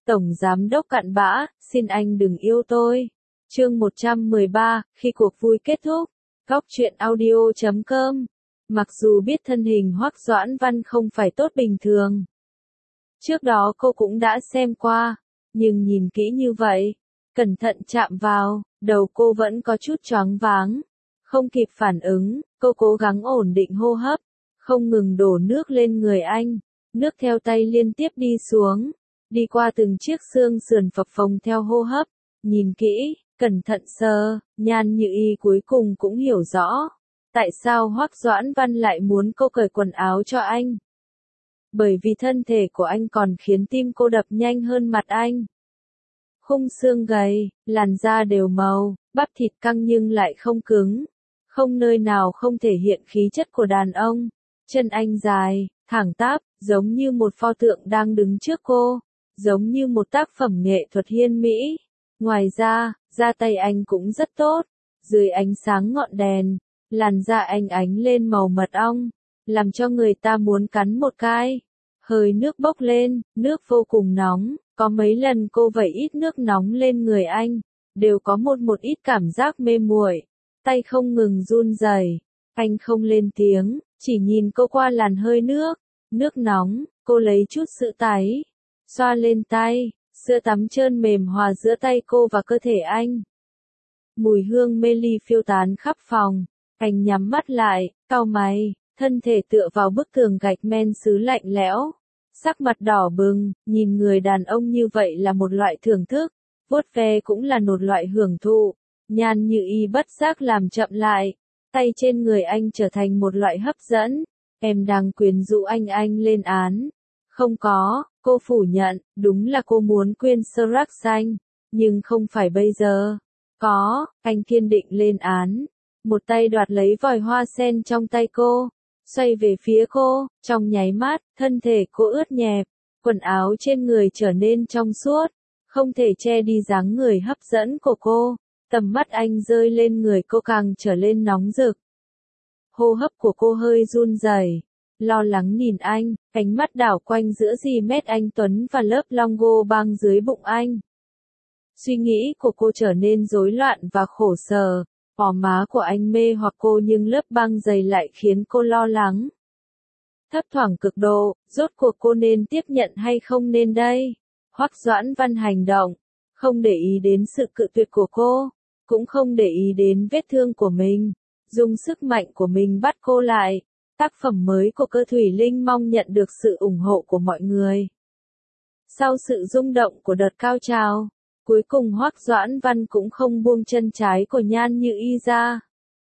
Tổng Giám đốc cặn bã, xin anh đừng yêu tôi. Chương 113, khi cuộc vui kết thúc. Góc truyện audio.com. Mặc dù biết thân hình Hoắc Doãn Văn không phải tốt bình thường. Trước đó cô cũng đã xem qua, nhưng nhìn kỹ như vậy, cẩn thận chạm vào, đầu cô vẫn có chút choáng váng. Không kịp phản ứng, cô cố gắng ổn định hô hấp, không ngừng đổ nước lên người anh. Nước theo tay liên tiếp đi xuống, đi qua từng chiếc xương sườn phập phồng theo hô hấp. Nhìn kỹ, cẩn thận sờ, Nhan Như Y cuối cùng cũng hiểu rõ. Tại sao Hoắc Doãn Văn lại muốn cô cởi quần áo cho anh? Bởi vì thân thể của anh còn khiến tim cô đập nhanh hơn mặt anh. Khung xương gầy, làn da đều màu, bắp thịt căng nhưng lại không cứng. Không nơi nào không thể hiện khí chất của đàn ông. Chân anh dài, thẳng tắp, giống như một pho tượng đang đứng trước cô. Giống như một tác phẩm nghệ thuật hiên mỹ. Ngoài ra, da tay anh cũng rất tốt. Dưới ánh sáng ngọn đèn, làn da anh ánh lên màu mật ong, làm cho người ta muốn cắn một cái. Hơi nước bốc lên, nước vô cùng nóng, có mấy lần cô vẩy ít nước nóng lên người anh, đều có một ít cảm giác mê muội, tay không ngừng run rẩy. Anh không lên tiếng, chỉ nhìn cô qua làn hơi nước, nước nóng, cô lấy chút sữa tắm, xoa lên tay, sữa tắm trơn mềm hòa giữa tay cô và cơ thể anh. Mùi hương mê ly phiêu tán khắp phòng, anh nhắm mắt lại, cau mày, thân thể tựa vào bức tường gạch men sứ lạnh lẽo. Sắc mặt đỏ bừng, nhìn người đàn ông như vậy là một loại thưởng thức, vuốt ve cũng là một loại hưởng thụ. Nhan Như Y bất giác làm chậm lại, tay trên người anh trở thành một loại hấp dẫn. Em đang quyến rũ anh lên án. Không có, cô phủ nhận, đúng là cô muốn quyên Srac xanh, nhưng không phải bây giờ. Có, anh kiên định lên án. Một tay đoạt lấy vòi hoa sen trong tay cô, xoay về phía cô, trong nháy mắt, thân thể cô ướt nhẹp, quần áo trên người trở nên trong suốt, không thể che đi dáng người hấp dẫn của cô. Tầm mắt anh rơi lên người cô càng trở lên nóng rực. Hô hấp của cô hơi run rẩy, lo lắng nhìn anh, ánh mắt đảo quanh giữa mét anh Tuấn và lớp longo băng dưới bụng anh. Suy nghĩ của cô trở nên rối loạn và khổ sở. Gò má của anh mê hoặc cô nhưng lớp băng dày lại khiến cô lo lắng. Thấp thoảng cực độ, rốt cuộc cô nên tiếp nhận hay không nên đây? Hoắc Doãn Văn hành động, không để ý đến sự cự tuyệt của cô, cũng không để ý đến vết thương của mình, dùng sức mạnh của mình bắt cô lại. Tác phẩm mới của Cơ Thủy Linh mong nhận được sự ủng hộ của mọi người. Sau sự rung động của đợt cao trào, cuối cùng Hoắc Doãn Văn cũng không buông chân trái của Nhan Như Y ra.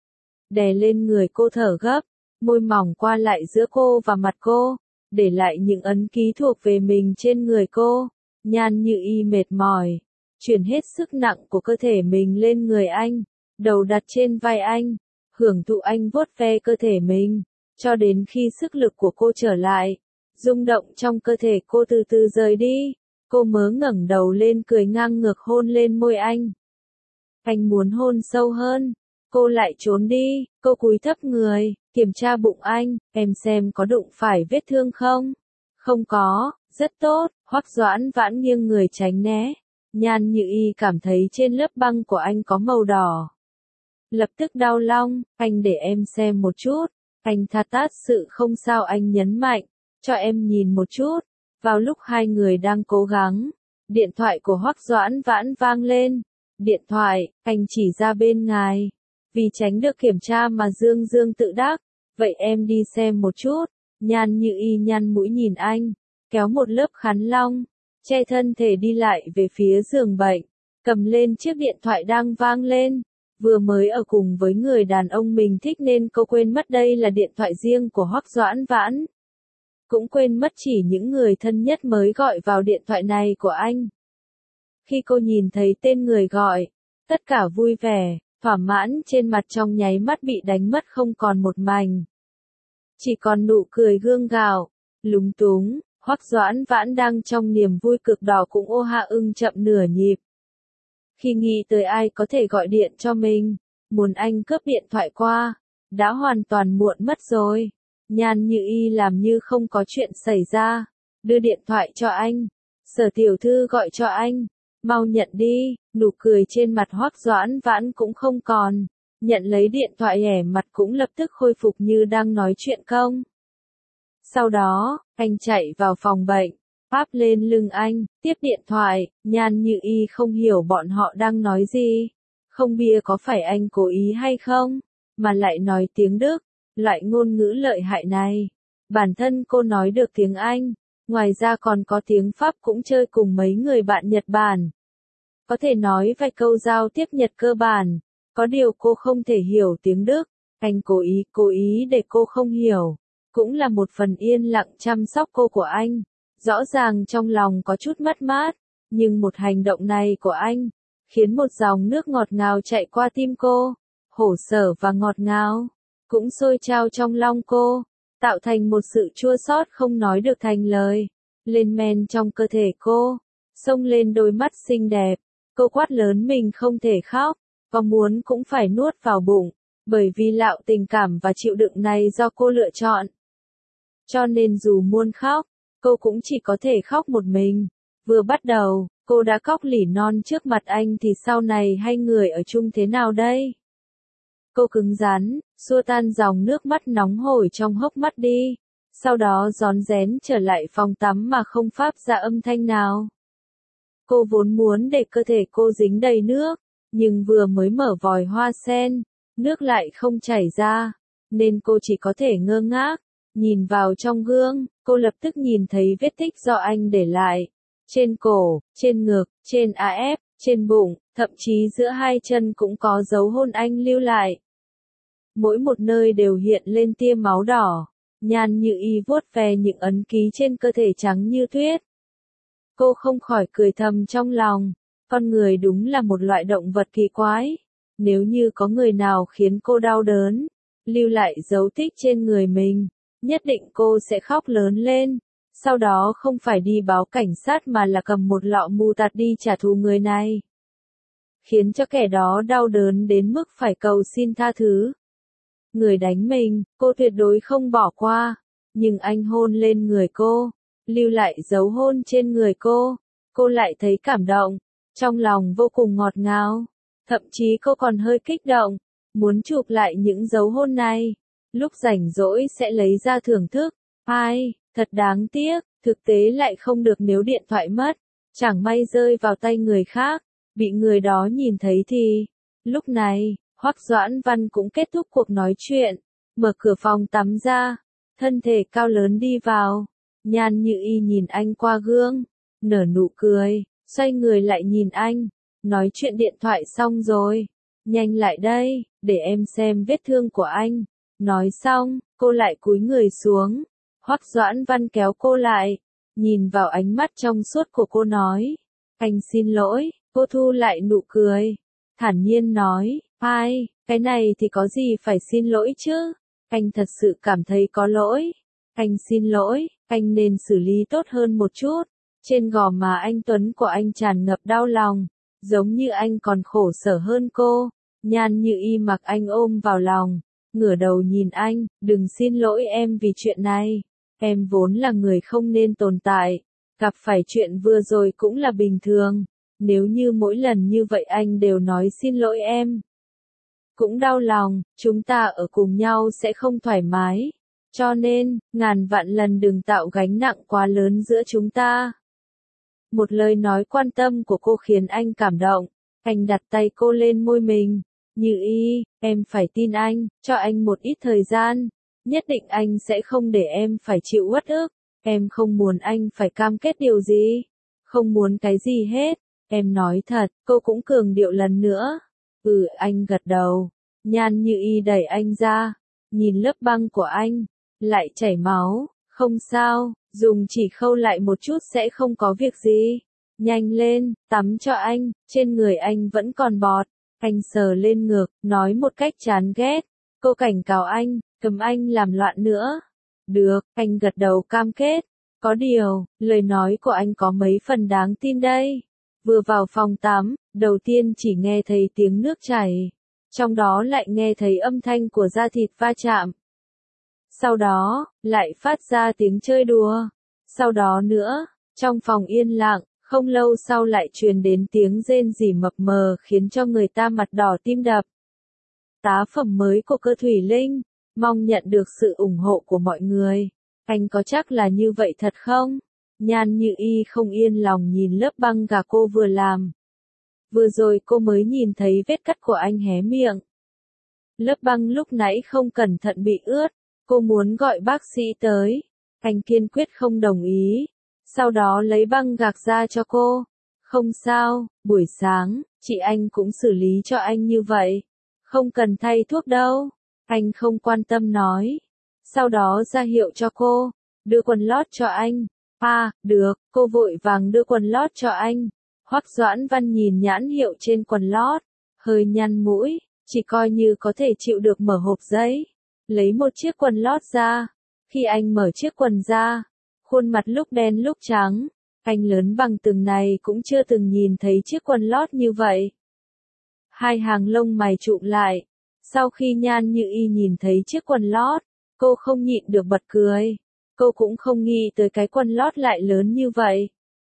Đè lên người cô thở gấp, môi mỏng qua lại giữa cô và mặt cô, để lại những ấn ký thuộc về mình trên người cô. Nhan Như Y mệt mỏi, chuyển hết sức nặng của cơ thể mình lên người anh, đầu đặt trên vai anh, hưởng thụ anh vuốt ve cơ thể mình, cho đến khi sức lực của cô trở lại, rung động trong cơ thể cô từ từ rời đi. Cô mới ngẩng đầu lên cười ngang ngược hôn lên môi anh. Anh muốn hôn sâu hơn, cô lại trốn đi, cô cúi thấp người, kiểm tra bụng anh, em xem có đụng phải vết thương không? Không có, rất tốt. Hoắc Doãn Vãn nghiêng người tránh né. Nhan Như Y cảm thấy trên lớp băng của anh có màu đỏ. Lập tức đau lòng, anh để em xem một chút. Anh tha tát sự không sao, anh nhấn mạnh, cho em nhìn một chút. Vào lúc hai người đang cố gắng, điện thoại của Hoắc Doãn Vãn vang lên. Điện thoại, anh chỉ ra bên ngoài. Vì tránh được kiểm tra mà Dương tự đắc. Vậy em đi xem một chút. Nhan Như Y nhăn mũi nhìn anh, kéo một lớp khăn lông, che thân thể đi lại về phía giường bệnh, cầm lên chiếc điện thoại đang vang lên. Vừa mới ở cùng với người đàn ông mình thích nên cô quên mất đây là điện thoại riêng của Hoắc Doãn Vãn. Cũng quên mất chỉ những người thân nhất mới gọi vào điện thoại này của anh. Khi cô nhìn thấy tên người gọi, tất cả vui vẻ, thỏa mãn trên mặt trong nháy mắt bị đánh mất không còn một mảnh. Chỉ còn nụ cười gượng gạo, lúng túng. Hoắc Doãn Vãn đang trong niềm vui cực đỏ cũng ô hạ ưng chậm nửa nhịp. Khi nghĩ tới ai có thể gọi điện cho mình, muốn anh cướp điện thoại qua, đã hoàn toàn muộn mất rồi. Nhan Như Y làm như không có chuyện xảy ra, đưa điện thoại cho anh, Sở tiểu thư gọi cho anh. Mau nhận đi, nụ cười trên mặt Hoắc Doãn Vãn cũng không còn. Nhận lấy điện thoại ẻ mặt cũng lập tức khôi phục như đang nói chuyện công. Sau đó, anh chạy vào phòng bệnh, áp lên lưng anh, tiếp điện thoại, Nhan Như Y không hiểu bọn họ đang nói gì. Không bia có phải anh cố ý hay không, mà lại nói tiếng Đức, loại ngôn ngữ lợi hại này. Bản thân cô nói được tiếng Anh, ngoài ra còn có tiếng Pháp cũng chơi cùng mấy người bạn Nhật Bản. Có thể nói vài câu giao tiếp Nhật cơ bản, có điều cô không thể hiểu tiếng Đức, anh cố ý để cô không hiểu. Cũng là một phần yên lặng chăm sóc cô của anh. Rõ ràng trong lòng có chút mất mát, nhưng một hành động này của anh, khiến một dòng nước ngọt ngào chạy qua tim cô, khổ sở và ngọt ngào, cũng sôi trào trong lòng cô, tạo thành một sự chua xót không nói được thành lời, lên men trong cơ thể cô, xông lên đôi mắt xinh đẹp, cô quát lớn mình không thể khóc, có muốn cũng phải nuốt vào bụng, bởi vì lạo tình cảm và chịu đựng này do cô lựa chọn. Cho nên dù muốn khóc, cô cũng chỉ có thể khóc một mình. Vừa bắt đầu, cô đã khóc lỉ non trước mặt anh thì sau này hai người ở chung thế nào đây? Cô cứng rắn, xua tan dòng nước mắt nóng hổi trong hốc mắt đi. Sau đó rón rén trở lại phòng tắm mà không phát ra âm thanh nào. Cô vốn muốn để cơ thể cô dính đầy nước, nhưng vừa mới mở vòi hoa sen, nước lại không chảy ra, nên cô chỉ có thể ngơ ngác. Nhìn vào trong gương, cô lập tức nhìn thấy vết tích do anh để lại. Trên cổ, trên ngực, trên AF, trên bụng, thậm chí giữa hai chân cũng có dấu hôn anh lưu lại. Mỗi một nơi đều hiện lên tia máu đỏ. Nhan Như Y vuốt ve những ấn ký trên cơ thể trắng như tuyết. Cô không khỏi cười thầm trong lòng. Con người đúng là một loại động vật kỳ quái. Nếu như có người nào khiến cô đau đớn, lưu lại dấu tích trên người mình, nhất định cô sẽ khóc lớn lên, sau đó không phải đi báo cảnh sát mà là cầm một lọ mù tạt đi trả thù người này. Khiến cho kẻ đó đau đớn đến mức phải cầu xin tha thứ. Người đánh mình, cô tuyệt đối không bỏ qua, nhưng anh hôn lên người cô, lưu lại dấu hôn trên người cô lại thấy cảm động, trong lòng vô cùng ngọt ngào, thậm chí cô còn hơi kích động, muốn chụp lại những dấu hôn này. Lúc rảnh rỗi sẽ lấy ra thưởng thức. Ai, thật đáng tiếc, thực tế lại không được nếu điện thoại mất. Chẳng may rơi vào tay người khác, bị người đó nhìn thấy thì. Lúc này, Hoắc Doãn Văn cũng kết thúc cuộc nói chuyện, mở cửa phòng tắm ra, thân thể cao lớn đi vào. Nhan Như Y nhìn anh qua gương, nở nụ cười, xoay người lại nhìn anh, nói chuyện điện thoại xong rồi. Nhanh lại đây, để em xem vết thương của anh. Nói xong, cô lại cúi người xuống. Hoắc Doãn Văn kéo cô lại, nhìn vào ánh mắt trong suốt của cô nói. Anh xin lỗi, cô thu lại nụ cười. Thản nhiên nói, ai, cái này thì có gì phải xin lỗi chứ? Anh thật sự cảm thấy có lỗi. Anh xin lỗi, anh nên xử lý tốt hơn một chút. Trên gò má anh Tuấn của anh tràn ngập đau lòng, giống như anh còn khổ sở hơn cô. Nhan Như Y mặc anh ôm vào lòng, ngửa đầu nhìn anh, đừng xin lỗi em vì chuyện này. Em vốn là người không nên tồn tại. Gặp phải chuyện vừa rồi cũng là bình thường. Nếu như mỗi lần như vậy anh đều nói xin lỗi em, cũng đau lòng, chúng ta ở cùng nhau sẽ không thoải mái. Cho nên, ngàn vạn lần đừng tạo gánh nặng quá lớn giữa chúng ta. Một lời nói quan tâm của cô khiến anh cảm động. Anh đặt tay cô lên môi mình. Như Y, em phải tin anh, cho anh một ít thời gian. Nhất định anh sẽ không để em phải chịu uất ức. Em không muốn anh phải cam kết điều gì. Không muốn cái gì hết. Em nói thật, cô cũng cường điệu lần nữa. Anh gật đầu. Nhan Như Y đẩy anh ra. Nhìn lớp băng của anh. Lại chảy máu. Không sao, dùng chỉ khâu lại một chút sẽ không có việc gì. Nhanh lên, tắm cho anh, trên người anh vẫn còn bọt. Anh sờ lên ngực, nói một cách chán ghét. Cô cảnh cáo anh, cầm anh làm loạn nữa. Được, anh gật đầu cam kết. Có điều, lời nói của anh có mấy phần đáng tin đây. Vừa vào phòng tắm, đầu tiên chỉ nghe thấy tiếng nước chảy. Trong đó lại nghe thấy âm thanh của da thịt va chạm. Sau đó, lại phát ra tiếng chơi đùa. Sau đó nữa, Trong phòng yên lặng, không lâu sau lại truyền đến tiếng rên rỉ mập mờ khiến cho người ta mặt đỏ tim đập. Tá phẩm mới của Cơ Thủy Linh, mong nhận được sự ủng hộ của mọi người. Anh có chắc là như vậy thật không? Nhan Như Y không yên lòng nhìn lớp băng gà cô vừa làm. Vừa rồi cô mới nhìn thấy vết cắt của anh hé miệng. Lớp băng lúc nãy không cẩn thận bị ướt, cô muốn gọi bác sĩ tới. Anh kiên quyết không đồng ý. Sau đó lấy băng gạc ra cho cô. Không sao, buổi sáng, chị anh cũng xử lý cho anh như vậy. Không cần thay thuốc đâu. Anh không quan tâm nói. Sau đó ra hiệu cho cô. Đưa quần lót cho anh. À, được, cô vội vàng đưa quần lót cho anh. Hoắc Doãn Văn nhìn nhãn hiệu trên quần lót. Hơi nhăn mũi, chỉ coi như có thể chịu được mở hộp giấy. Lấy một chiếc quần lót ra. Khi anh mở chiếc quần ra, khuôn mặt lúc đen lúc trắng. Anh lớn bằng từng này cũng chưa từng nhìn thấy chiếc quần lót như vậy. Hai hàng lông mày trụm lại. Sau khi Nhan Như Y nhìn thấy chiếc quần lót, cô không nhịn được bật cười. Cô cũng không nghĩ tới cái quần lót lại lớn như vậy.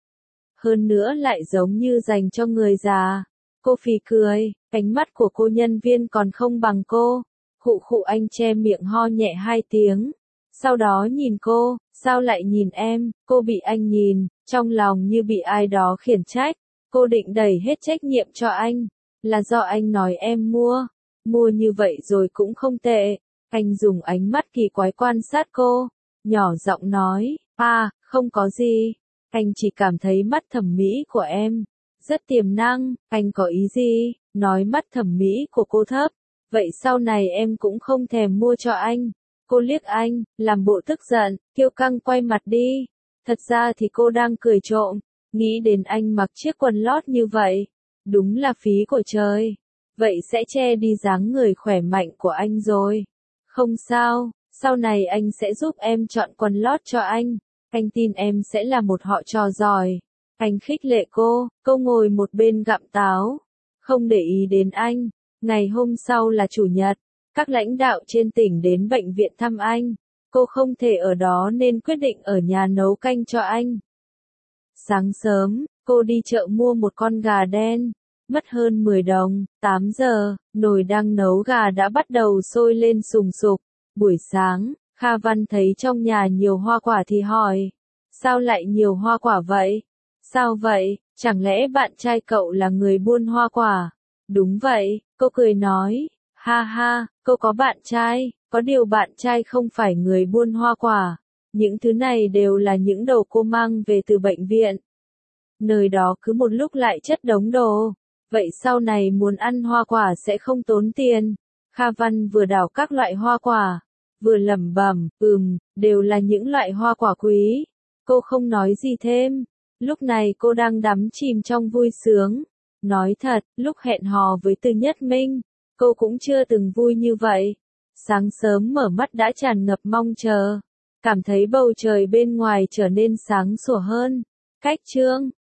Hơn nữa lại giống như dành cho người già. Cô phì cười, ánh mắt của cô nhân viên còn không bằng cô. Khụ khụ anh che miệng ho nhẹ 2 tiếng. Sau đó nhìn cô, sao lại nhìn em, cô bị anh nhìn, trong lòng như bị ai đó khiển trách. Cô định đẩy hết trách nhiệm cho anh, là do anh nói em mua như vậy rồi cũng không tệ. Anh dùng ánh mắt kỳ quái quan sát cô, nhỏ giọng nói, không có gì, anh chỉ cảm thấy mắt thẩm mỹ của em rất tiềm năng, anh có ý gì, nói mắt thẩm mỹ của cô thấp, vậy sau này em cũng không thèm mua cho anh. Cô liếc anh, làm bộ tức giận, kiêu căng quay mặt đi. Thật ra thì cô đang cười trộm, nghĩ đến anh mặc chiếc quần lót như vậy. Đúng là phí của trời. Vậy sẽ che đi dáng người khỏe mạnh của anh rồi. Không sao, sau này anh sẽ giúp em chọn quần lót cho anh. Anh tin em sẽ là một họ trò giỏi. Anh khích lệ cô ngồi một bên gặm táo. Không để ý đến anh. Ngày hôm sau là chủ nhật. Các lãnh đạo trên tỉnh đến bệnh viện thăm anh. Cô không thể ở đó nên quyết định ở nhà nấu canh cho anh. Sáng sớm, cô đi chợ mua một con gà đen. Mất hơn 10 đồng, 8 giờ, nồi đang nấu gà đã bắt đầu sôi lên sùng sục. Buổi sáng, Kha Văn thấy trong nhà nhiều hoa quả thì hỏi. Sao lại nhiều hoa quả vậy? Sao vậy, chẳng lẽ bạn trai cậu là người buôn hoa quả? Đúng vậy, cô cười nói. Ha ha, cô có bạn trai, có điều bạn trai không phải người buôn hoa quả. Những thứ này đều là những đồ cô mang về từ bệnh viện. Nơi đó cứ một lúc lại chất đống đồ. Vậy sau này muốn ăn hoa quả sẽ không tốn tiền. Kha Văn vừa đảo các loại hoa quả, vừa lẩm bẩm, đều là những loại hoa quả quý. Cô không nói gì thêm. Lúc này cô đang đắm chìm trong vui sướng. Nói thật, lúc hẹn hò với Từ Nhất Minh, cô cũng chưa từng vui như vậy. Sáng sớm mở mắt đã tràn ngập mong chờ. Cảm thấy bầu trời bên ngoài trở nên sáng sủa hơn. Cách chương